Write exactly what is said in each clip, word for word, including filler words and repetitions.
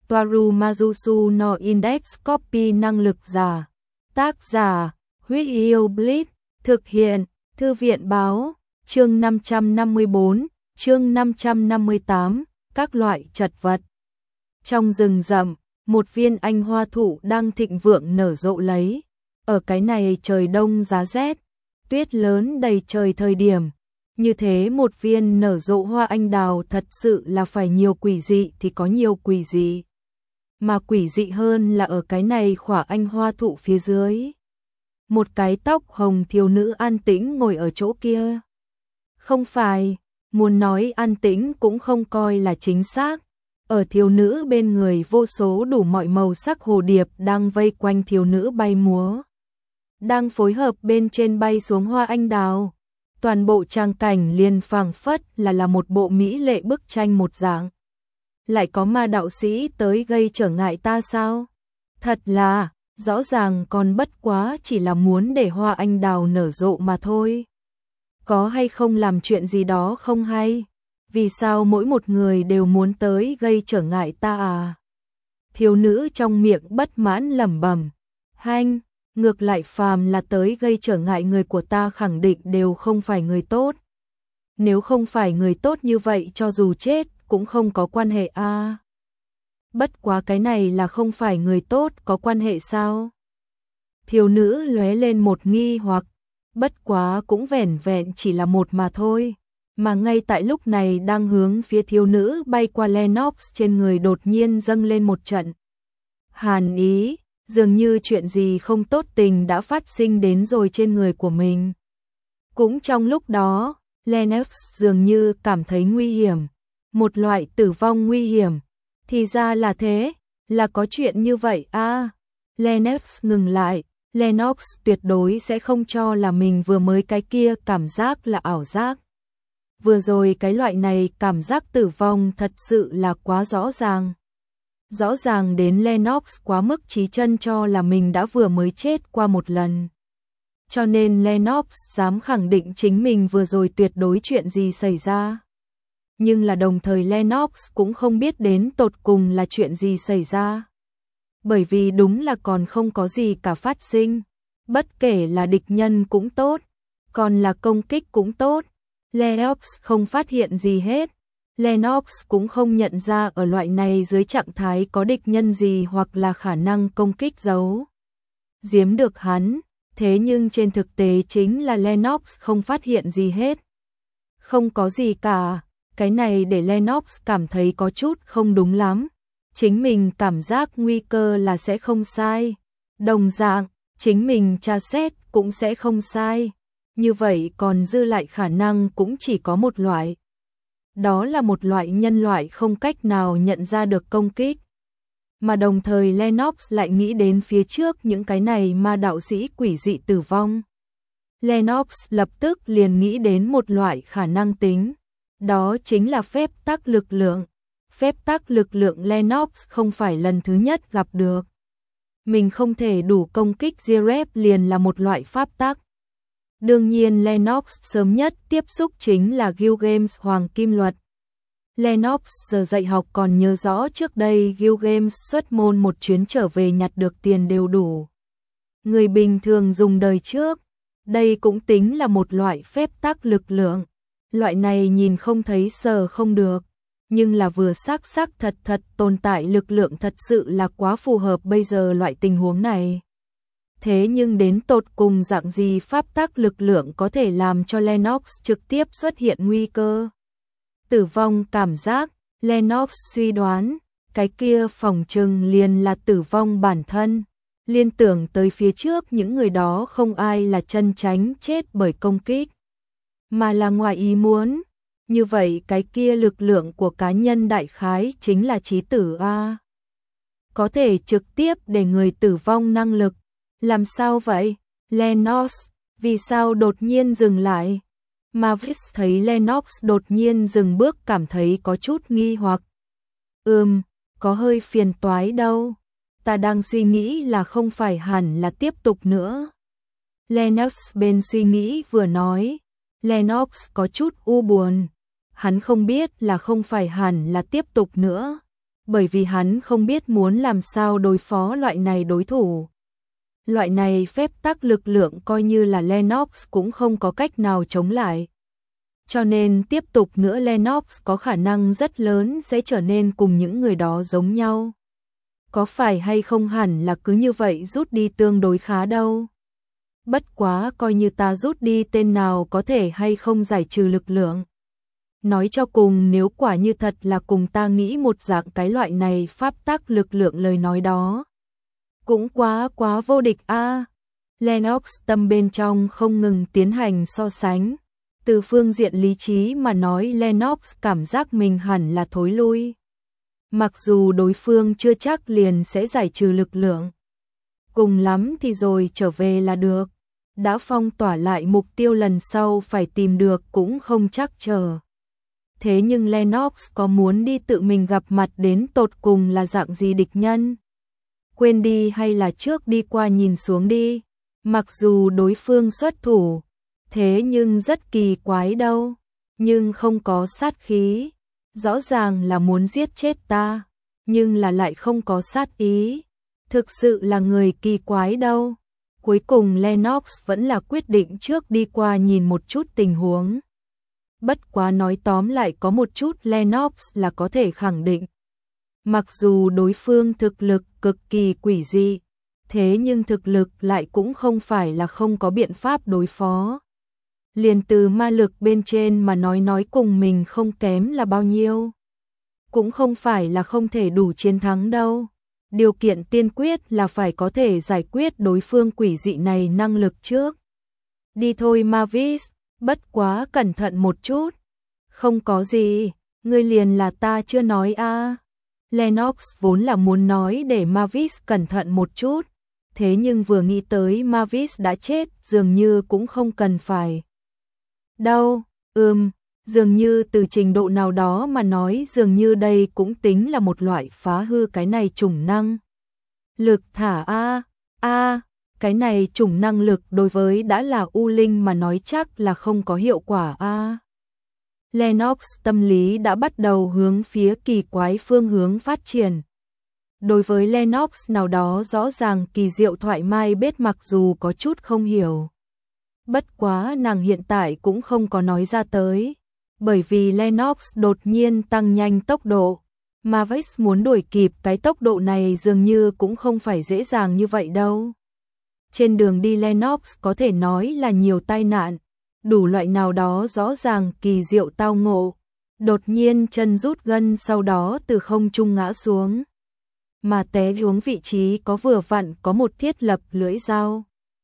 Toaru Majusu no Index Copy năng lực giả. Tác giả, Huyết Yêu Blitz, thực hiện, Thư viện báo, chương năm trăm năm mươi bốn, chương năm trăm năm mươi tám, các loại chật vật. Trong rừng rậm, một viên anh hoa thụ đang thịnh vượng nở rộ lấy. Ở cái này trời đông giá rét, tuyết lớn đầy trời thời điểm. Như thế một viên nở rộ hoa anh đào thật sự là phải nhiều quỷ dị thì có nhiều quỷ dị. Mà quỷ dị hơn là ở cái này khỏa anh hoa thụ phía dưới. Một cái tóc hồng thiếu nữ an tĩnh ngồi ở chỗ kia. Không phải, muốn nói an tĩnh cũng không coi là chính xác. Ở thiếu nữ bên người vô số đủ mọi màu sắc hồ điệp đang vây quanh thiếu nữ bay múa. Đang phối hợp bên trên bay xuống hoa anh đào. Toàn bộ trang cảnh liền phảng phất là là một bộ mỹ lệ bức tranh một dạng. Lại có ma đạo sĩ tới gây trở ngại ta sao? Thật là, rõ ràng còn bất quá chỉ là muốn để hoa anh đào nở rộ mà thôi. Có hay không làm chuyện gì đó không hay? Vì sao mỗi một người đều muốn tới gây trở ngại ta à? Thiếu nữ trong miệng bất mãn lẩm bẩm. Hanh, ngược lại phàm là tới gây trở ngại người của ta khẳng định đều không phải người tốt. Nếu không phải người tốt như vậy cho dù chết cũng không có quan hệ a. À. Bất quá cái này là không phải người tốt có quan hệ sao? Thiếu nữ lóe lên một nghi hoặc, bất quá cũng vẻn vẹn chỉ là một mà thôi. Mà ngay tại lúc này đang hướng phía thiếu nữ bay qua Lennox trên người đột nhiên dâng lên một trận hàn ý, dường như chuyện gì không tốt tình đã phát sinh đến rồi trên người của mình. Cũng trong lúc đó, Lennox dường như cảm thấy nguy hiểm, một loại tử vong nguy hiểm. Thì ra là thế, là có chuyện như vậy a. À. Lennox ngừng lại, Lennox tuyệt đối sẽ không cho là mình vừa mới cái kia cảm giác là ảo giác. Vừa rồi cái loại này cảm giác tử vong thật sự là quá rõ ràng. Rõ ràng đến Lennox quá mức trí chân cho là mình đã vừa mới chết qua một lần. Cho nên Lennox dám khẳng định chính mình vừa rồi tuyệt đối chuyện gì xảy ra. Nhưng là đồng thời Lennox cũng không biết đến tột cùng là chuyện gì xảy ra. Bởi vì đúng là còn không có gì cả phát sinh. Bất kể là địch nhân cũng tốt, còn là công kích cũng tốt. Lennox không phát hiện gì hết. Lennox cũng không nhận ra ở loại này dưới trạng thái có địch nhân gì hoặc là khả năng công kích giấu giếm được hắn. Thế nhưng trên thực tế chính là Lennox không phát hiện gì hết. Không có gì cả. Cái này để Lennox cảm thấy có chút không đúng lắm. Chính mình cảm giác nguy cơ là sẽ không sai. Đồng dạng, chính mình tra xét cũng sẽ không sai. Như vậy còn dư lại khả năng cũng chỉ có một loại. Đó là một loại nhân loại không cách nào nhận ra được công kích. Mà đồng thời Lennox lại nghĩ đến phía trước những cái này ma đạo sĩ quỷ dị tử vong. Lennox lập tức liền nghĩ đến một loại khả năng tính. Đó chính là phép tắc lực lượng. Phép tắc lực lượng Lennox không phải lần thứ nhất gặp được. Mình không thể đủ công kích Zeref liền là một loại pháp tắc. Đương nhiên Lennox sớm nhất tiếp xúc chính là Gilgamesh Hoàng Kim Luật. Lennox giờ dạy học còn nhớ rõ trước đây Gilgamesh xuất môn một chuyến trở về nhặt được tiền đều đủ. Người bình thường dùng đời trước, đây cũng tính là một loại phép tắc lực lượng. Loại này nhìn không thấy sờ không được, nhưng là vừa xác xác thật thật tồn tại lực lượng thật sự là quá phù hợp bây giờ loại tình huống này. Thế nhưng đến tột cùng dạng gì pháp tắc lực lượng có thể làm cho Lennox trực tiếp xuất hiện nguy cơ tử vong cảm giác? Lennox suy đoán, cái kia phỏng chừng liền là tử vong bản thân. Liên tưởng tới phía trước những người đó không ai là chân tránh chết bởi công kích, mà là ngoài ý muốn. Như vậy cái kia lực lượng của cá nhân đại khái chính là chí tử a. Có thể trực tiếp để người tử vong năng lực. Làm sao vậy? Lennox, vì sao đột nhiên dừng lại? Mavis thấy Lennox đột nhiên dừng bước cảm thấy có chút nghi hoặc. Ừm, có hơi phiền toái đâu. Ta đang suy nghĩ là không phải hẳn là tiếp tục nữa. Lennox bên suy nghĩ vừa nói. Lennox có chút u buồn. Hắn không biết là không phải hẳn là tiếp tục nữa. bởi vì hắn không biết muốn làm sao đối phó loại này đối thủ. Loại này phép tắc lực lượng coi như là Lennox cũng không có cách nào chống lại. Cho nên tiếp tục nữa Lennox có khả năng rất lớn sẽ trở nên cùng những người đó giống nhau. Có phải hay không hẳn là cứ như vậy rút đi tương đối khá đâu. Bất quá coi như ta rút đi tên nào có thể hay không giải trừ lực lượng. Nói cho cùng nếu quả như thật là cùng ta nghĩ một dạng cái loại này pháp tắc lực lượng lời nói đó. Cũng quá quá vô địch a. À. Lennox tâm bên trong không ngừng tiến hành so sánh. Từ phương diện lý trí mà nói Lennox cảm giác mình hẳn là thối lui. Mặc dù đối phương chưa chắc liền sẽ giải trừ lực lượng. Cùng lắm thì rồi trở về là được. Đã phong tỏa lại mục tiêu lần sau phải tìm được cũng không chắc chờ. Thế nhưng Lennox có muốn đi tự mình gặp mặt đến tột cùng là dạng gì địch nhân? Quên đi hay là trước đi qua nhìn xuống đi. Mặc dù đối phương xuất thủ, thế nhưng rất kỳ quái đâu. Nhưng không có sát khí. Rõ ràng là muốn giết chết ta, nhưng là lại không có sát ý. Thực sự là người kỳ quái đâu. Cuối cùng Lennox vẫn là quyết định trước đi qua nhìn một chút tình huống. Bất quá nói tóm lại có một chút Lennox là có thể khẳng định. Mặc dù đối phương thực lực cực kỳ quỷ dị, thế nhưng thực lực lại cũng không phải là không có biện pháp đối phó. Liền từ ma lực bên trên mà nói nói cùng mình không kém là bao nhiêu. Cũng không phải là không thể đủ chiến thắng đâu. Điều kiện tiên quyết là phải có thể giải quyết đối phương quỷ dị này năng lực trước. Đi thôi Mavis, bất quá cẩn thận một chút. Không có gì, ngươi liền là ta chưa nói a. À. Lennox vốn là muốn nói để Mavis cẩn thận một chút, thế nhưng vừa nghĩ tới Mavis đã chết dường như cũng không cần phải. Đâu, ừm, dường như từ trình độ nào đó mà nói dường như đây cũng tính là một loại phá hư cái này chủng năng. Lực thả a, a, cái này chủng năng lực đối với đã là U Linh mà nói chắc là không có hiệu quả a. Lennox tâm lý đã bắt đầu hướng phía kỳ quái phương hướng phát triển. Đối với Lennox nào đó rõ ràng kỳ diệu thoại mai bết mặc dù có chút không hiểu. Bất quá nàng hiện tại cũng không có nói ra tới. Bởi vì Lennox đột nhiên tăng nhanh tốc độ. Mavis muốn đuổi kịp cái tốc độ này dường như cũng không phải dễ dàng như vậy đâu. Trên đường đi Lennox có thể nói là nhiều tai nạn. Đủ loại nào đó rõ ràng kỳ diệu tao ngộ. Đột nhiên chân rút gân sau đó từ không trung ngã xuống. Mà té xuống vị trí có vừa vặn có một thiết lập lưỡi dao.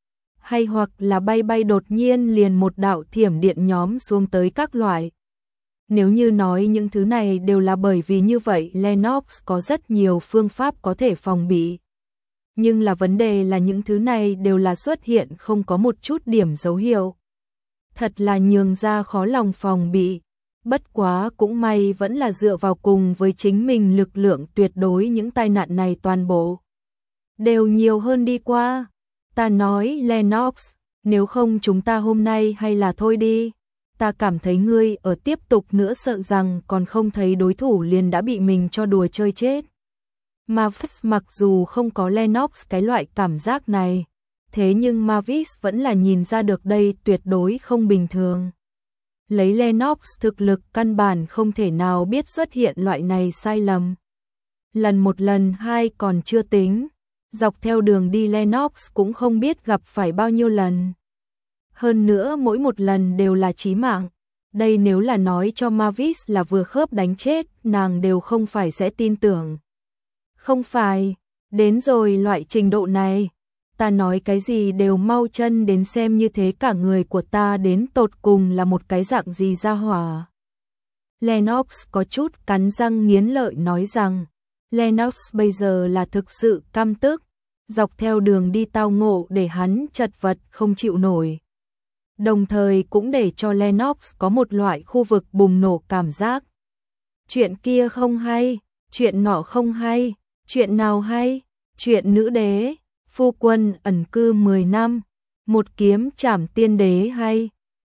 Hay hoặc là bay bay đột nhiên liền một đạo thiểm điện nhóm xuống tới các loại. Nếu như nói những thứ này đều là bởi vì như vậy Lennox có rất nhiều phương pháp có thể phòng bị. Nhưng là vấn đề là những thứ này đều là xuất hiện không có một chút điểm dấu hiệu. Thật là nhường ra khó lòng phòng bị. Bất quá cũng may vẫn là dựa vào cùng với chính mình lực lượng tuyệt đối những tai nạn này toàn bộ. Đều nhiều hơn đi qua. Ta nói Lennox, nếu không chúng ta hôm nay hay là thôi đi. Ta cảm thấy ngươi ở tiếp tục nữa sợ rằng còn không thấy đối thủ liền đã bị mình cho đùa chơi chết. Mavis mặc dù không có Lennox cái loại cảm giác này, thế nhưng Mavis vẫn là nhìn ra được đây tuyệt đối không bình thường. Lấy Lennox thực lực căn bản không thể nào biết xuất hiện loại này sai lầm. Lần một lần hai còn chưa tính, dọc theo đường đi Lennox cũng không biết gặp phải bao nhiêu lần. Hơn nữa mỗi một lần đều là chí mạng. Đây nếu là nói cho Mavis là vừa khớp đánh chết, nàng đều không phải sẽ tin tưởng. Không phải, đến rồi loại trình độ này, ta nói cái gì đều mau chân đến xem như thế cả người của ta đến tột cùng là một cái dạng gì ra hỏa. Lennox có chút cắn răng nghiến lợi nói rằng, Lennox bây giờ là thực sự căm tức, dọc theo đường đi tao ngộ để hắn chật vật không chịu nổi. Đồng thời cũng để cho Lennox có một loại khu vực bùng nổ cảm giác. Chuyện kia không hay, chuyện nọ không hay, chuyện nào hay, chuyện nữ đế, phu quân ẩn cư mười năm, một kiếm trảm tiên đế hay.